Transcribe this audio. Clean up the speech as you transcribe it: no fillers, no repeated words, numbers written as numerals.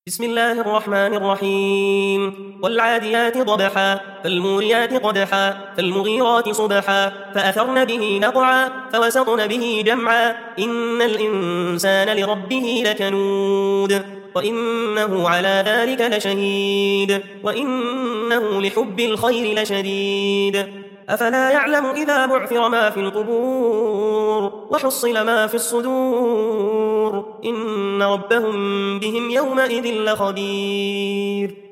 بسم الله الرحمن الرحيم والعاديات ضبحا فالموريات قدحا فالمغيرات صبحا فأثرن به نقعا فوسطن به جمعا إن الإنسان لربه لكنود وإنه على ذلك لشهيد وإنه لحب الخير لشديد أفلا يعلم إذا بعثر ما في القبور وحصل ما في الصدور إن ربهم بهم يومئذ لخبير